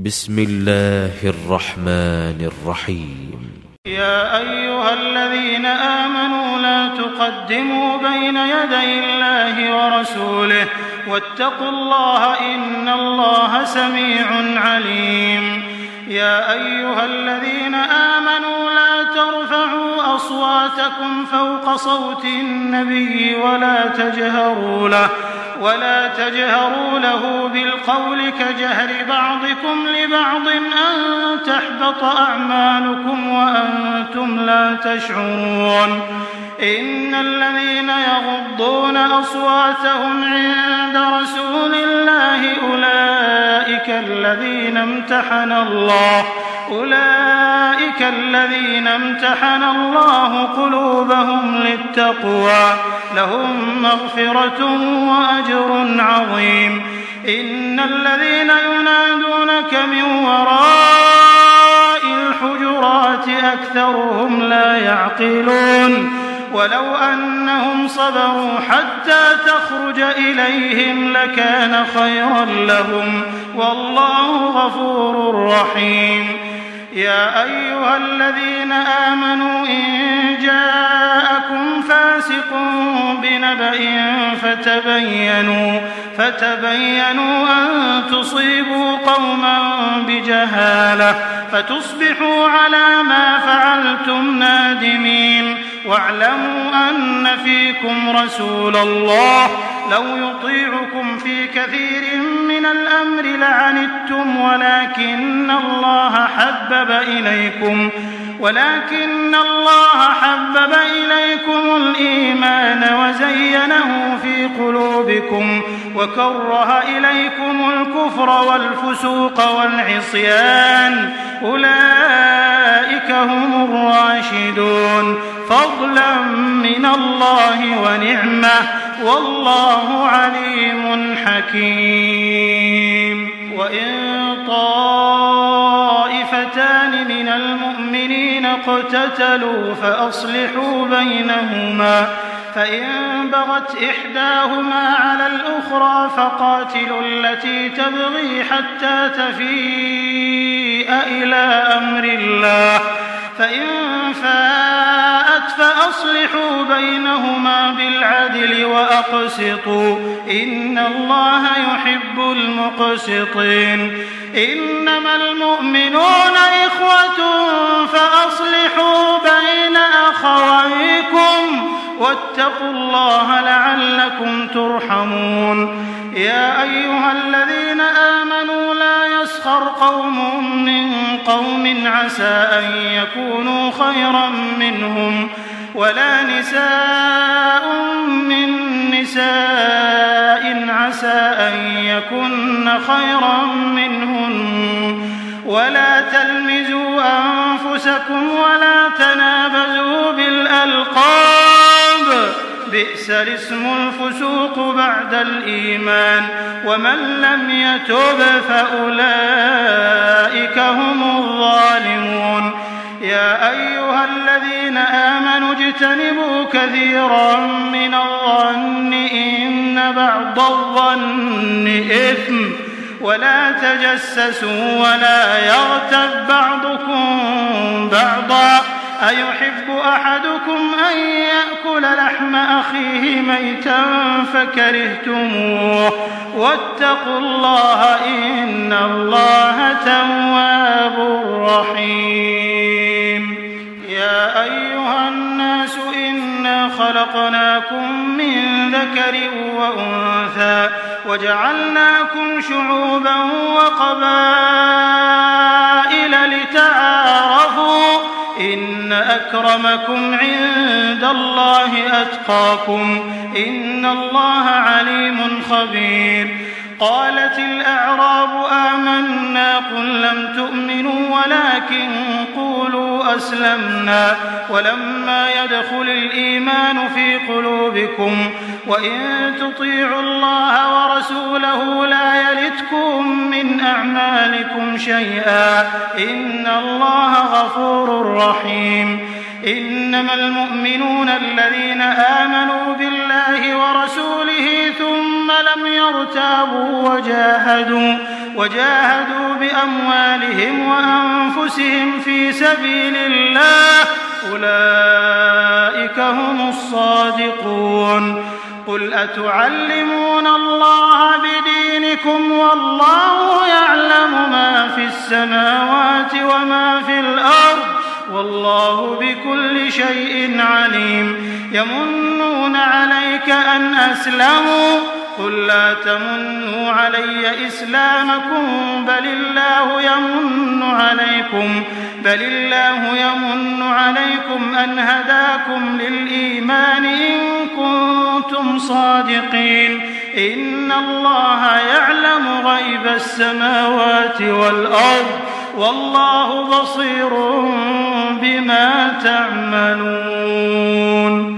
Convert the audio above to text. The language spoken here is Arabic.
بسم الله الرحمن الرحيم. يا أيها الذين آمنوا لا تقدموا بين يدي الله ورسوله واتقوا الله إن الله سميع عليم. يا أيها الذين آمنوا لا ترفعوا أصواتكم فوق صوت النبي ولا تجهروا له بالقول كجهر بعضكم لبعض أن تحبط أعمالكم وأنتم لا تشعرون. إن الذين يغضون أصواتهم عند رسول الله أولئك الذين امتحن الله قلوبهم للتقوى لهم مغفرة وأجر عظيم. إن الذين ينادونك من وراء الحجرات أكثرهم لا يعقلون. ولو أنهم صبروا حتى تخرج إليهم لكان خيرا لهم والله غفور رحيم. يا أيها الذين آمنوا إن جاءكم فاسق بنبأ فتبينوا أن تصيبوا قوما بجهالة فتصبحوا على ما فعلتم نادمين. واعلموا أن فيكم رسول الله لو يطيعكم في كثير من الأمر لعنتم ولكن الله حبب إليكم الإيمان وزينه في قلوبكم وكره إليكم الكفر والفسوق والعصيان أولئك هم الراشدون فضلا من الله ونعمة والله عليم حكيم. وإن طائفتان من المؤمنين اقتتلوا فأصلحوا بينهما فإن بغت إحداهما على الأخرى فقاتلوا التي تبغي حتى تفيء إلى أمر الله فإن فاءت فأصلحوا بينهما بالعدل وأقسطوا إن الله يحب المقسطين. إنما المؤمنون إخوة فأصلحوا بين أخويكم واتقوا الله لعلكم ترحمون. يا أيها الذين آمنوا لا يسخر قوم من قوم عسى أن يكونوا خيرا منهم ولا نساء من نساء عسى أن يكن خيرا منهن ولا تلمزوا أنفسكم ولا تنابزوا بالألقاب بئس الاسم الفسوق بعد الإيمان ومن لم يتب فأولئك هم الظالمون. يا أيها الذين آمنوا اجتنبوا كثيرا من الظن إن بعض الظن إثم ولا تجسسوا ولا يغتب بعضكم بعضا أيحب أحدكم أن يأكل لحم أخيه ميتا فكرهتموه واتقوا الله إن الله تواب رحيم. يا أيها الناس إنا خلقناكم من ذكر وأنثى وجعلناكم شعوبا وقبائل لتعارفوا إن أكرمكم عند الله أتقاكم إن الله عليم خبير. قالت الأعراب آمنا قل لم تؤمنوا ولكن قولوا أسلمنا ولما يدخل الإيمان في قلوبكم وإن تطيعوا الله ورسوله لا يلتكم من أعمالكم شيئا إن الله غفور رحيم. إنما المؤمنون الذين آمنوا بالله ورسوله ثم لم يرتابوا وجاهدوا بأموالهم وأنفسهم في سبيل الله أولئك هم الصادقون. قل أتعلمون الله بدينكم والله يعلم ما في السماوات وما في الأرض والله بكل شيء عليم. يمنون عليك أن أسلموا قل لا تمنوا علي إسلامكم بل الله يمن عليكم أن هداكم للإيمان إن كنتم صادقين. إن الله يعلم غيب السماوات والأرض والله بصير بما تعملون.